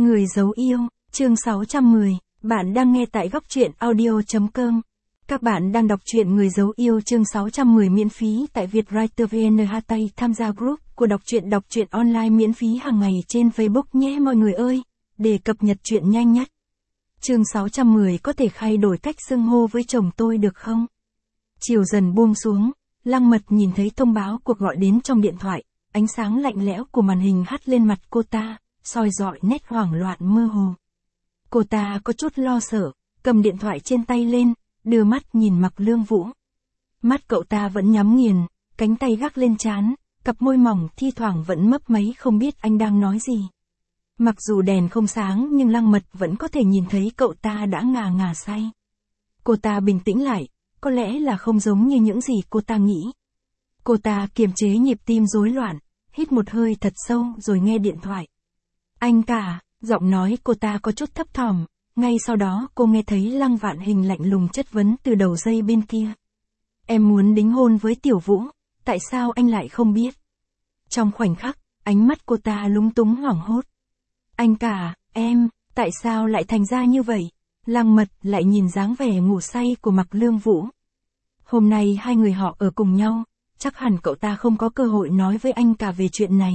Người giấu yêu, chương 610, bạn đang nghe tại góc truyện audio.com. Các bạn đang đọc truyện Người giấu yêu chương 610 miễn phí tại Vietwriter VN. Tham gia group của đọc truyện online miễn phí hàng ngày trên Facebook nhé mọi người ơi, để cập nhật truyện nhanh nhất. Chương 610 có thể thay đổi cách xưng hô với chồng tôi được không? Chiều dần buông xuống, Lăng Mật nhìn thấy thông báo cuộc gọi đến trong điện thoại, ánh sáng lạnh lẽo của màn hình hắt lên mặt cô ta, soi rọi nét hoảng loạn mơ hồ. Cô ta có chút lo sợ, cầm điện thoại trên tay lên, đưa mắt nhìn Mạc Lương Vũ. Mắt cậu ta vẫn nhắm nghiền, cánh tay gác lên trán, cặp môi mỏng thi thoảng vẫn mấp máy không biết anh đang nói gì. Mặc dù đèn không sáng nhưng Lăng Mật vẫn có thể nhìn thấy cậu ta đã ngà ngà say. Cô ta bình tĩnh lại, có lẽ là không giống như những gì cô ta nghĩ. Cô ta kiềm chế nhịp tim rối loạn, hít một hơi thật sâu rồi nghe điện thoại. Anh cả, giọng nói cô ta có chút thấp thỏm, ngay sau đó cô nghe thấy Lăng Vạn Hình lạnh lùng chất vấn từ đầu dây bên kia. Em muốn đính hôn với Tiểu Vũ, tại sao anh lại không biết? Trong khoảnh khắc, ánh mắt cô ta lúng túng hoảng hốt. Anh cả, em, tại sao lại thành ra như vậy? Lăng Mật lại nhìn dáng vẻ ngủ say của Mạc Lương Vũ. Hôm nay hai người họ ở cùng nhau, chắc hẳn cậu ta không có cơ hội nói với anh cả về chuyện này.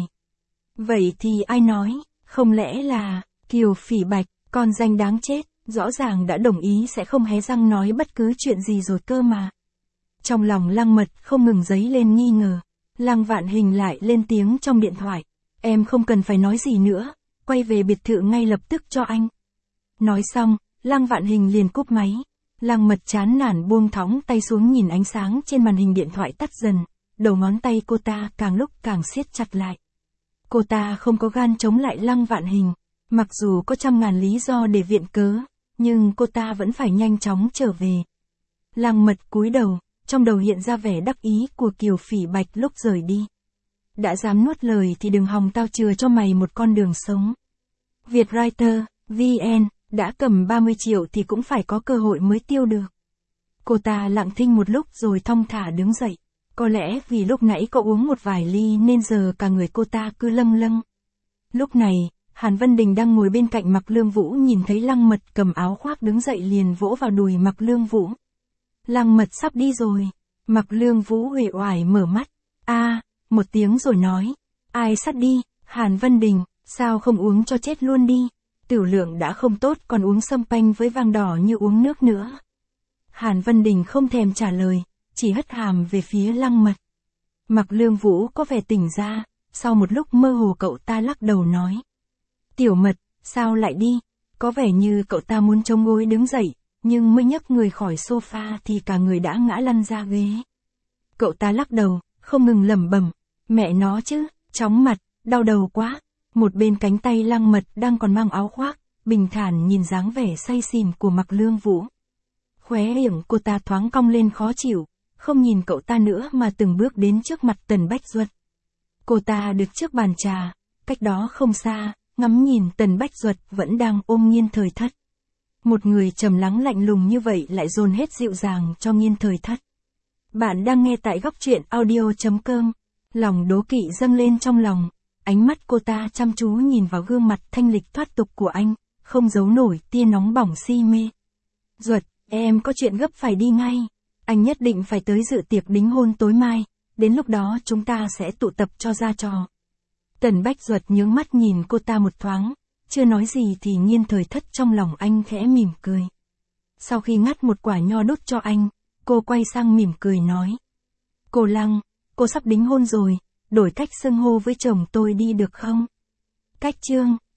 Vậy thì ai nói, không lẽ là, Kiều Phỉ Bạch, con danh đáng chết, rõ ràng đã đồng ý sẽ không hé răng nói bất cứ chuyện gì rồi cơ mà. Trong lòng Lăng Mật không ngừng dấy lên nghi ngờ, Lăng Vạn Hình lại lên tiếng trong điện thoại. Em không cần phải nói gì nữa, quay về biệt thự ngay lập tức cho anh. Nói xong, Lăng Vạn Hình liền cúp máy. Lăng Mật chán nản buông thõng tay xuống nhìn ánh sáng trên màn hình điện thoại tắt dần, đầu ngón tay cô ta càng lúc càng siết chặt lại. Cô ta không có gan chống lại Lăng Vạn Hình, mặc dù có trăm ngàn lý do để viện cớ, nhưng cô ta vẫn phải nhanh chóng trở về. Lăng Mật cúi đầu, trong đầu hiện ra vẻ đắc ý của Kiều Phỉ Bạch lúc rời đi. Đã dám nuốt lời thì đừng hòng tao chừa cho mày một con đường sống. Vietwriter, VN, đã cầm 30 triệu thì cũng phải có cơ hội mới tiêu được. Cô ta lặng thinh một lúc rồi thong thả đứng dậy. Có lẽ vì lúc nãy có uống một vài ly nên giờ cả người cô ta cứ lâng lâng. Lúc này, Hàn Vân Đình đang ngồi bên cạnh Mạc Lương Vũ nhìn thấy Lăng Mật cầm áo khoác đứng dậy liền vỗ vào đùi Mạc Lương Vũ. Lăng Mật sắp đi rồi. Mạc Lương Vũ uể oải mở mắt. Một tiếng rồi nói. Ai sắp đi? Hàn Vân Đình, sao không uống cho chết luôn đi? Tiểu lượng đã không tốt còn uống sâm panh với vang đỏ như uống nước nữa. Hàn Vân Đình không thèm trả lời, chỉ hất hàm về phía Lăng Mật. Mạc Lương Vũ có vẻ tỉnh ra, sau một lúc mơ hồ cậu ta lắc đầu nói. Tiểu Mật, sao lại đi? Có vẻ như cậu ta muốn chống gối đứng dậy, nhưng mới nhấc người khỏi sofa thì cả người đã ngã lăn ra ghế. Cậu ta lắc đầu, không ngừng lẩm bẩm, mẹ nó chứ, chóng mặt, đau đầu quá. Một bên cánh tay Lăng Mật đang còn mang áo khoác, bình thản nhìn dáng vẻ say xỉn của Mạc Lương Vũ. Khóe miệng cô ta thoáng cong lên khó chịu, không nhìn cậu ta nữa mà từng bước đến trước mặt Tần Bách Duật. Cô ta đứng trước bàn trà, cách đó không xa, ngắm nhìn Tần Bách Duật vẫn đang ôm Nghiên Thời Thất. Một người trầm lắng lạnh lùng như vậy lại dồn hết dịu dàng cho Nghiên Thời Thất. Bạn đang nghe tại góc truyện audio.com. Lòng đố kỵ dâng lên trong lòng. Ánh mắt cô ta chăm chú nhìn vào gương mặt thanh lịch thoát tục của anh, không giấu nổi tia nóng bỏng si mê. Duật, em có chuyện gấp phải đi ngay. Anh nhất định phải tới dự tiệc đính hôn tối mai, đến lúc đó chúng ta sẽ tụ tập cho ra trò. Tần Bách Duật nhướng mắt nhìn cô ta một thoáng, chưa nói gì thì Nghiên Thời Thất trong lòng anh khẽ mỉm cười. Sau khi ngắt một quả nho đút cho anh, cô quay sang mỉm cười nói. Cô Lăng, cô sắp đính hôn rồi, đổi cách xưng hô với chồng tôi đi được không? Cách chương